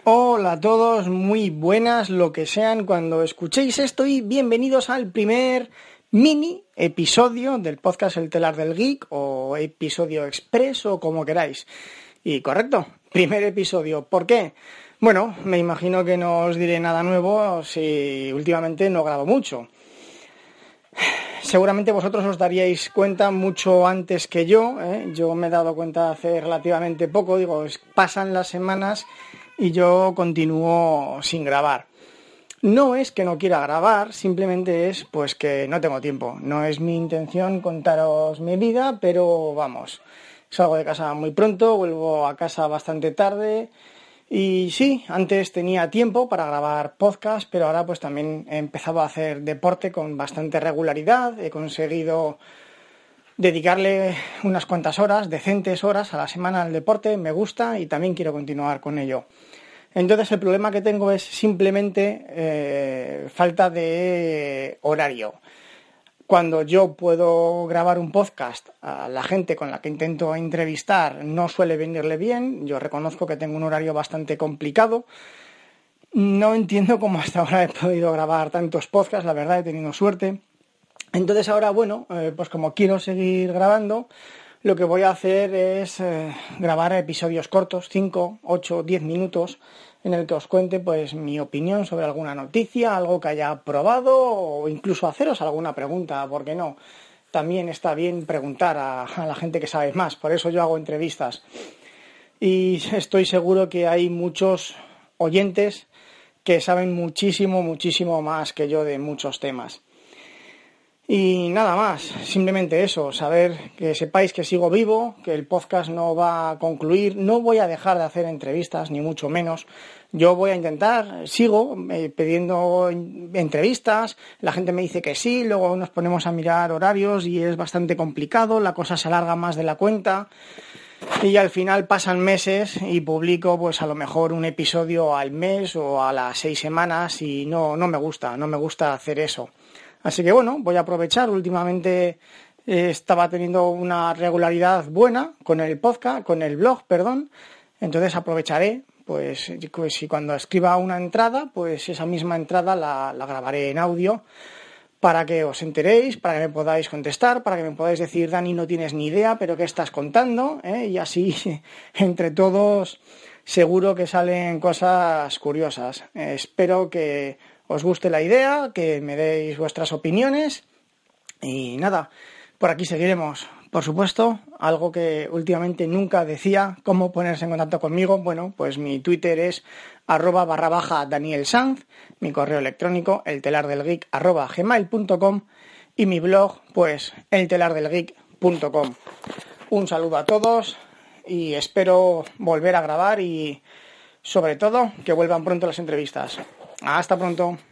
Hola a todos, muy buenas lo que sean cuando escuchéis esto y bienvenidos al primer mini episodio del podcast El Telar del Geek o episodio express o como queráis. Y correcto, primer episodio. ¿Por qué? Bueno, me imagino que no os diré nada nuevo si últimamente no grabo mucho. Seguramente vosotros os daríais cuenta mucho antes que yo, Yo me he dado cuenta hace relativamente poco, pasan las semanas y yo continúo sin grabar. No es que no quiera grabar, simplemente es pues que no tengo tiempo. No es mi intención contaros mi vida, pero vamos, salgo de casa muy pronto, vuelvo a casa bastante tarde. Y sí, antes tenía tiempo para grabar podcast, pero ahora pues también he empezado a hacer deporte con bastante regularidad. He conseguido dedicarle unas cuantas horas, decentes horas a la semana al deporte, me gusta y también quiero continuar con ello. Entonces el problema que tengo es simplemente falta de horario. Cuando yo puedo grabar un podcast a la gente con la que intento entrevistar no suele venirle bien. Yo reconozco que tengo un horario bastante complicado. No entiendo cómo hasta ahora he podido grabar tantos podcasts, la verdad he tenido suerte. Entonces ahora, pues como quiero seguir grabando, lo que voy a hacer es grabar episodios cortos, 5, 8, 10 minutos, en el que os cuente pues mi opinión sobre alguna noticia, algo que haya probado o incluso haceros alguna pregunta, ¿por qué no? También está bien preguntar a la gente que sabe más, por eso yo hago entrevistas. Y estoy seguro que hay muchos oyentes que saben muchísimo, muchísimo más que yo de muchos temas. Y nada más, simplemente eso, saber que sepáis que sigo vivo, que el podcast no va a concluir, no voy a dejar de hacer entrevistas, ni mucho menos. Yo voy a intentar, sigo pidiendo entrevistas, la gente me dice que sí, luego nos ponemos a mirar horarios y es bastante complicado, la cosa se alarga más de la cuenta y al final pasan meses y publico pues a lo mejor un episodio al mes o a las 6 semanas y no me gusta hacer eso. Así que bueno, voy a aprovechar. Últimamente estaba teniendo una regularidad buena con el podcast, con el blog, perdón. Entonces aprovecharé, pues si cuando escriba una entrada, pues esa misma entrada la grabaré en audio para que os enteréis, para que me podáis contestar, para que me podáis decir, Dani, no tienes ni idea, pero ¿qué estás contando? Y así, entre todos, seguro que salen cosas curiosas. Espero que os guste la idea, que me deis vuestras opiniones y nada, por aquí seguiremos. Por supuesto, algo que últimamente nunca decía, cómo ponerse en contacto conmigo. Bueno, pues mi Twitter es @_Daniel Sanz, mi correo electrónico eltelardelgeek@gmail.com y mi blog pues eltelardelgeek.com. Un saludo a todos y espero volver a grabar y sobre todo que vuelvan pronto las entrevistas. Hasta pronto.